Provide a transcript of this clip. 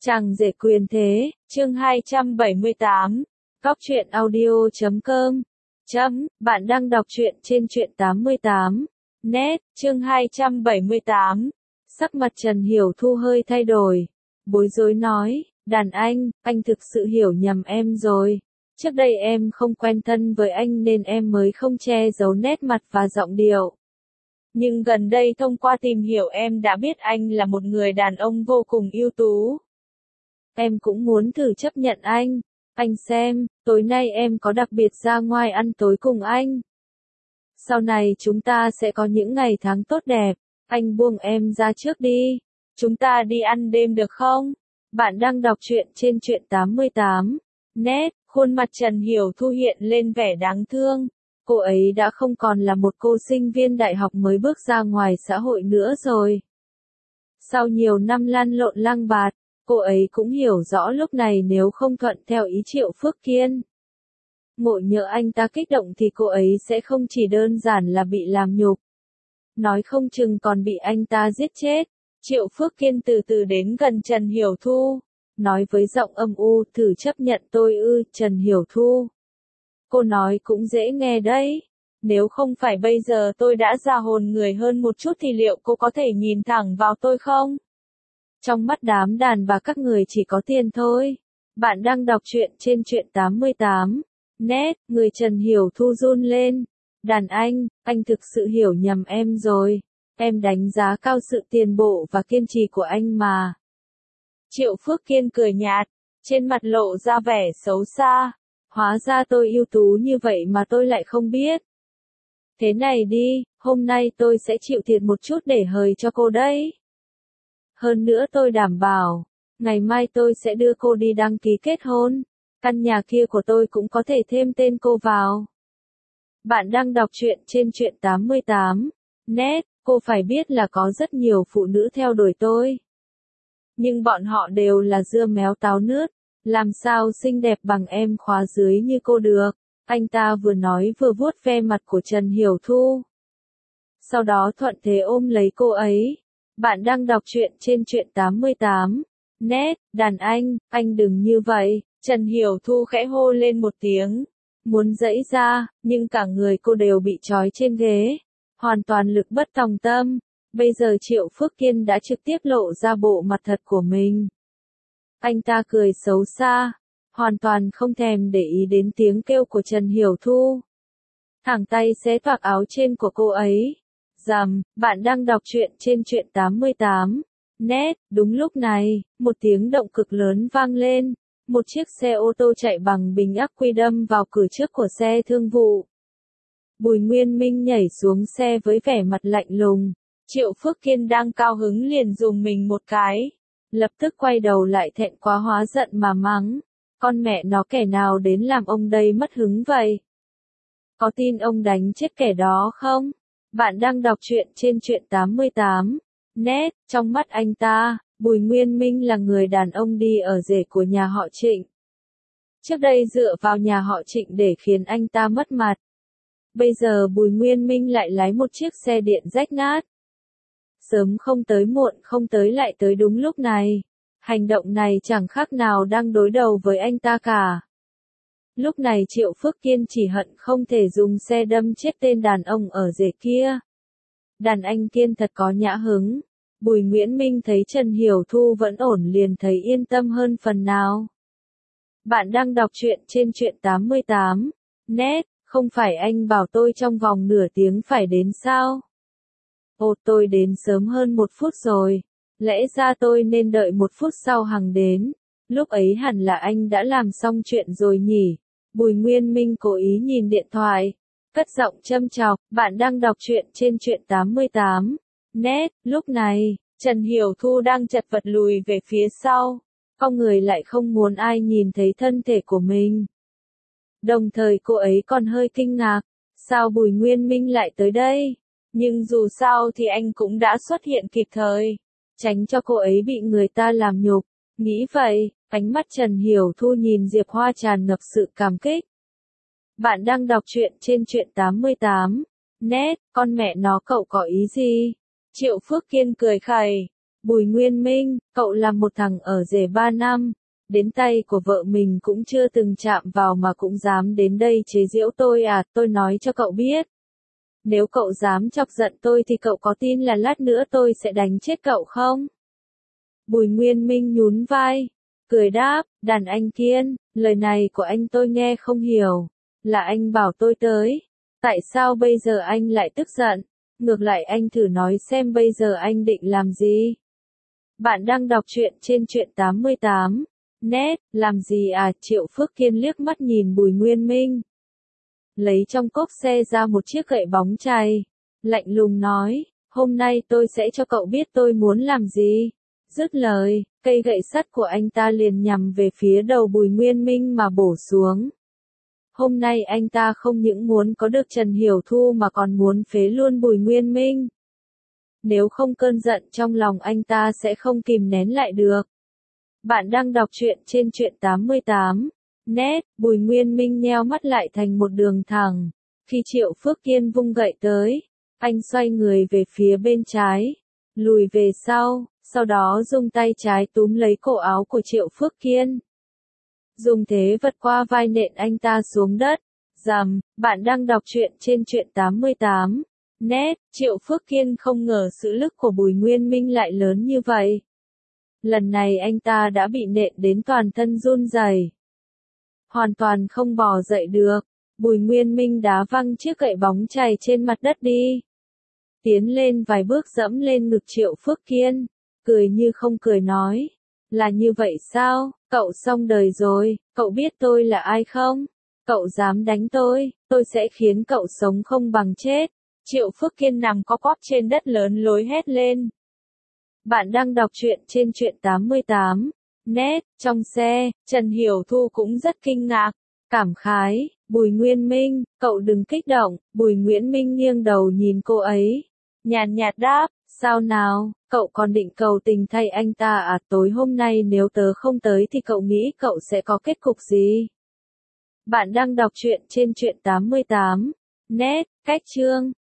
Chàng rể quyền thế, chương 278, Cóc truyện audio.com. Bạn đang đọc truyện trên truyện 88. Net, chương 278. Sắc mặt Trần Hiểu Thu hơi thay đổi. Bối rối nói, đàn anh thực sự hiểu nhầm em rồi. Trước đây em không quen thân với anh nên em mới không che giấu nét mặt và giọng điệu. Nhưng gần đây thông qua tìm hiểu em đã biết anh là một người đàn ông vô cùng ưu tú. Em cũng muốn thử chấp nhận anh. Anh xem, tối nay em có đặc biệt ra ngoài ăn tối cùng anh. Sau này chúng ta sẽ có những ngày tháng tốt đẹp. Anh buông em ra trước đi. Chúng ta đi ăn đêm được không? Bạn đang đọc truyện trên truyện 88. Net, khuôn mặt Trần Hiểu Thu hiện lên vẻ đáng thương. Cô ấy đã không còn là một cô sinh viên đại học mới bước ra ngoài xã hội nữa rồi. Sau nhiều năm lăn lộn lăng bạt, cô ấy cũng hiểu rõ lúc này nếu không thuận theo ý Triệu Phước Kiên, ngộ nhỡ anh ta kích động thì cô ấy sẽ không chỉ đơn giản là bị làm nhục, nói không chừng còn bị anh ta giết chết. Triệu Phước Kiên từ từ đến gần Trần Hiểu Thu, nói với giọng âm u, thử chấp nhận tôi ư, Trần Hiểu Thu. Cô nói cũng dễ nghe đấy. Nếu không phải bây giờ tôi đã ra hồn người hơn một chút thì liệu cô có thể nhìn thẳng vào tôi không? Trong mắt đám đàn bà các người chỉ có tiền thôi. Bạn đang đọc truyện trên truyện 88. Net, người Trần Hiểu Thu run lên. Đàn anh thực sự hiểu nhầm em rồi. Em đánh giá cao sự tiền bộ và kiên trì của anh mà. Triệu Phước Kiên cười nhạt, trên mặt lộ ra vẻ xấu xa. Hóa ra tôi ưu tú như vậy mà tôi lại không biết. Thế này đi, hôm nay tôi sẽ chịu thiệt một chút để hời cho cô đấy. Hơn nữa tôi đảm bảo, ngày mai tôi sẽ đưa cô đi đăng ký kết hôn. Căn nhà kia của tôi cũng có thể thêm tên cô vào. Bạn đang đọc truyện trên truyện 88. Net, cô phải biết là có rất nhiều phụ nữ theo đuổi tôi. Nhưng bọn họ đều là dưa méo táo nướt. Làm sao xinh đẹp bằng em khóa dưới như cô được. Anh ta vừa nói vừa vuốt ve mặt của Trần Hiểu Thu. Sau đó thuận thế ôm lấy cô ấy. Bạn đang đọc truyện trên truyện 88. Net, đàn anh đừng như vậy. Trần Hiểu Thu khẽ hô lên một tiếng. Muốn giãy ra, nhưng cả người cô đều bị trói trên ghế. Hoàn toàn lực bất tòng tâm. Bây giờ Triệu Phước Kiên đã trực tiếp lộ ra bộ mặt thật của mình. Anh ta cười xấu xa, hoàn toàn không thèm để ý đến tiếng kêu của Trần Hiểu Thu. Thẳng tay xé toạc áo trên của cô ấy. Rầm, bạn đang đọc truyện trên truyện 88. Net, đúng lúc này, một tiếng động cực lớn vang lên. Một chiếc xe ô tô chạy bằng bình ắc quy đâm vào cửa trước của xe thương vụ. Bùi Nguyên Minh nhảy xuống xe với vẻ mặt lạnh lùng. Triệu Phước Kiên đang cao hứng liền dùng mình một cái. Lập tức quay đầu lại thẹn quá hóa giận mà mắng. Con mẹ nó kẻ nào đến làm ông đây mất hứng vậy? Có tin ông đánh chết kẻ đó không? Bạn đang đọc truyện trên truyện 88. Net, trong mắt anh ta, Bùi Nguyên Minh là người đàn ông đi ở rể của nhà họ Trịnh. Trước đây dựa vào nhà họ Trịnh để khiến anh ta mất mặt. Bây giờ Bùi Nguyên Minh lại lái một chiếc xe điện rách nát. Sớm không tới muộn không tới lại tới đúng lúc này. Hành động này chẳng khác nào đang đối đầu với anh ta cả. Lúc này Triệu Phước Kiên chỉ hận không thể dùng xe đâm chết tên đàn ông ở rể kia. Đàn anh Kiên thật có nhã hứng. Bùi Nguyễn Minh thấy Trần Hiểu Thu vẫn ổn liền thấy yên tâm hơn phần nào. Bạn đang đọc truyện trên truyện 88. Net, không phải anh bảo tôi trong vòng nửa tiếng phải đến sao? Ồ, tôi đến sớm hơn 1 phút rồi. Lẽ ra tôi nên đợi 1 phút sau Hằng đến. Lúc ấy hẳn là anh đã làm xong chuyện rồi nhỉ? Bùi Nguyên Minh cố ý nhìn điện thoại. Cất giọng châm chọc, bạn đang đọc truyện trên truyện 88. Net, lúc này, Trần Hiểu Thu đang chật vật lùi về phía sau. Con người lại không muốn ai nhìn thấy thân thể của mình. Đồng thời cô ấy còn hơi kinh ngạc. Sao Bùi Nguyên Minh lại tới đây? Nhưng dù sao thì anh cũng đã xuất hiện kịp thời. Tránh cho cô ấy bị người ta làm nhục. Nghĩ vậy, ánh mắt Trần Hiểu Thu nhìn Diệp Hoa tràn ngập sự cảm kích. Bạn đang đọc truyện trên truyện 88. Net, con mẹ nó cậu có ý gì? Triệu Phước Kiên cười khẩy. Bùi Nguyên Minh, cậu là một thằng ở rể 3 năm, đến tay của vợ mình cũng chưa từng chạm vào mà cũng dám đến đây chế giễu tôi à, tôi nói cho cậu biết. Nếu cậu dám chọc giận tôi thì cậu có tin là lát nữa tôi sẽ đánh chết cậu không? Bùi Nguyên Minh nhún vai, cười đáp, đàn anh Kiên, lời này của anh tôi nghe không hiểu, là anh bảo tôi tới. Tại sao bây giờ anh lại tức giận? Ngược lại anh thử nói xem bây giờ anh định làm gì? Bạn đang đọc truyện trên truyện 88. Net, làm gì à? Triệu Phước Kiên liếc mắt nhìn Bùi Nguyên Minh. Lấy trong cốp xe ra một chiếc gậy bóng chày. Lạnh lùng nói, hôm nay tôi sẽ cho cậu biết tôi muốn làm gì. Dứt lời, cây gậy sắt của anh ta liền nhằm về phía đầu Bùi Nguyên Minh mà bổ xuống. Hôm nay anh ta không những muốn có được Trần Hiểu Thu mà còn muốn phế luôn Bùi Nguyên Minh. Nếu không cơn giận trong lòng anh ta sẽ không kìm nén lại được. Bạn đang đọc truyện trên truyện 88. Net, Bùi Nguyên Minh nheo mắt lại thành một đường thẳng. Khi Triệu Phước Kiên vung gậy tới, anh xoay người về phía bên trái, lùi về sau đó dùng tay trái túm lấy cổ áo của Triệu Phước Kiên. Dùng thế vật qua vai nện anh ta xuống đất. Rầm, bạn đang đọc truyện trên truyện 88. Net, Triệu Phước Kiên không ngờ sự lực của Bùi Nguyên Minh lại lớn như vậy. Lần này anh ta đã bị nện đến toàn thân run rẩy, hoàn toàn không bò dậy được. Bùi Nguyên Minh đá văng chiếc gậy bóng chày trên mặt đất đi. Tiến lên vài bước dẫm lên ngực Triệu Phước Kiên, cười như không cười nói. Là như vậy sao, cậu xong đời rồi, cậu biết tôi là ai không? Cậu dám đánh tôi sẽ khiến cậu sống không bằng chết. Triệu Phước Kiên nằm co quắp trên đất lớn lối hét lên. Bạn đang đọc truyện trên truyện 88. Net, trong xe, Trần Hiểu Thu cũng rất kinh ngạc, cảm khái, Bùi Nguyên Minh, cậu đừng kích động. Bùi Nguyễn Minh nghiêng đầu nhìn cô ấy, nhàn nhạt đáp, sao nào, cậu còn định cầu tình thay anh ta à? Tối hôm nay nếu tớ không tới thì cậu nghĩ cậu sẽ có kết cục gì? Bạn đang đọc truyện trên truyện 88. Net, cách chương